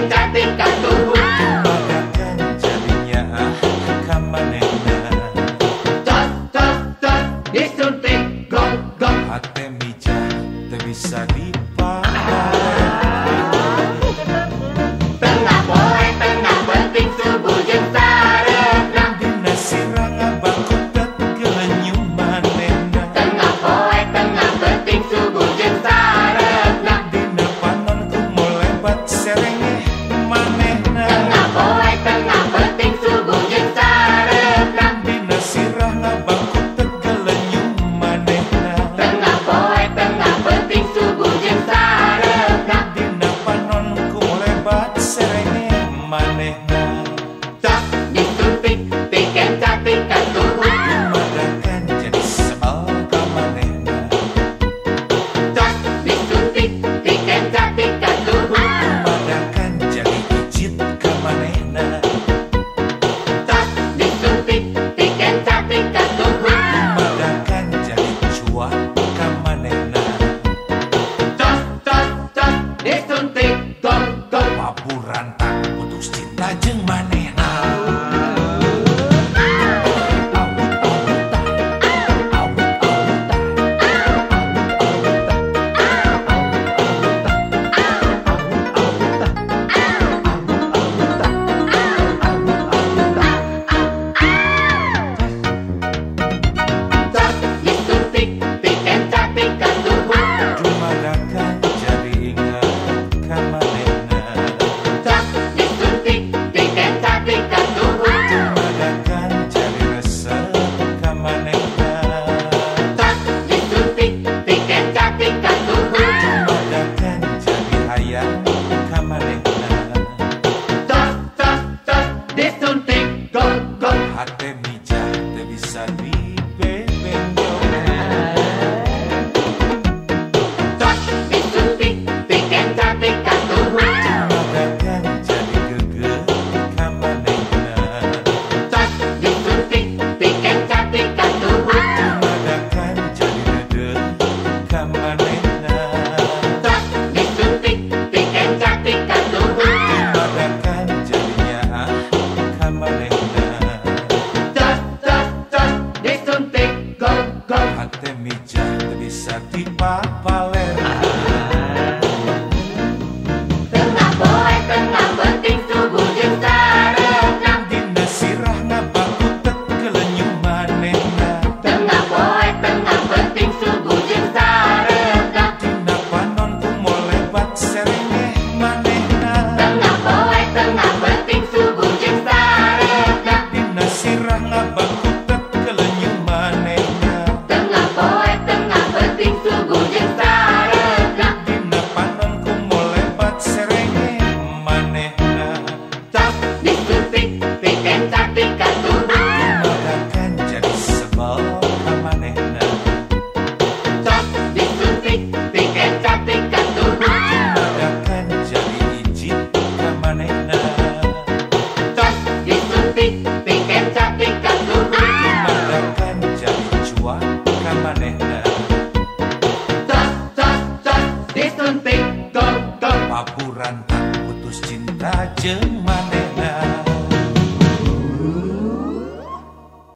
cantik katuhu Madakan jadinya kamanehna tos disuntik gong hate mija teu bisa dipakai tengah poe tengah penting subuh jeung sareupna dina sirah ngabangkutet gelenyum manehna tengah poe tengah penting subuh jeung sareupna dina panon kumo lebat serengeh manehna tengah poe tengah penting subuh jeung sareupna dina sirah ngabangkutet gelenyum manehna tengah poe tengah penting subuh jeung sareupna dina panon kumo lebat serengeh manehna tos disuntik piken cantik katuhu madakan jadi sebal ka manehna tos disuntik piken cantik katuhu madakan jadi ijit ka manehna tos disuntik piken cantik katuhu madakan jadi cuak ka manehna tos disuntik gong paburan tak putus cinta jeung manehna tos disuntik piken cantik katuhu madakan jadi ingat ka manehna tos disuntik piken cantik katuhu madakan jadi resep ka manehna tos disuntik piken cantik katuhu madakan jadi hayang ka manehna tos disuntik gong hate mija teu bisa dibebenjong tos disuntik piken cantik katuhu madakan jadi geugeuh ka manehna tos disuntik piken cantik katuhu madakan jadi deudeuh ka manehna tos disuntik piken cantik katuhu madakan jadi nyaah ka manehna tos disuntik gong hate mija teu bisa dipapalen tengah poe tengah penting subuh jeung sareupna dina sirah ngabangkutet gelenyum manehna tengah poe tengah penting subuh jeung sareupna dina panon kumo lebat serengeh manehna tengah poe tengah penting subuh jeung sareupna dina sirah ngabangkutet gelenyum manehna tengah poe tengah penting subuh jeung sareupna dina panon kumo lebat serengeh manehna tos disuntik piken cantik katuhu madakan jadi sebal ka manehna tos disuntik piken cantik katuhu madakan jadi ijit ka manehna tos disuntik piken cantik katuhu madakan jadi cuak ka manehna tos disuntik gong paburan tak putus cinta jeung manehna